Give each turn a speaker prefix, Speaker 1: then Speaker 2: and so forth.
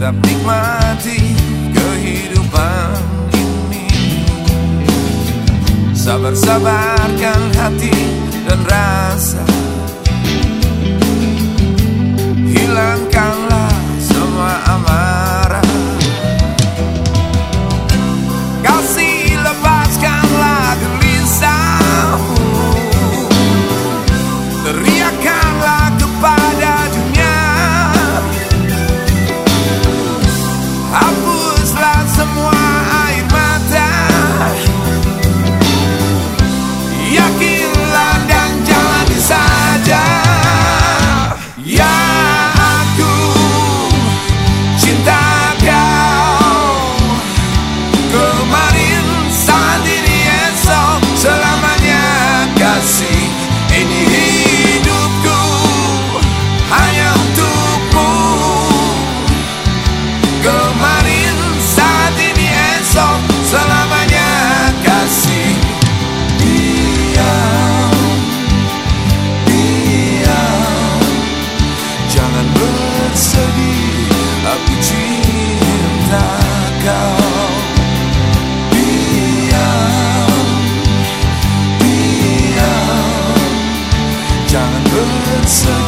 Speaker 1: tetap nikmati kehidupan ini. Sabar-sabarkan hati dan rasa, hilangkanlah semua amarah. Kasih, lepaskanlah gelisahmu, teriakanlah kepada dunia. Hapuslah semua air mata, yakinlah dan jalani saja. Ya, aku cinta kau, kemarin, saat ini, esok, selamanya. Kasih, ini hidupku hanya untukmu. Kemarin, saat ini, esok, selamanya. Kasih, diam, diam, jangan bersedih, aku cinta kau. Diam, diam, jangan bersedih.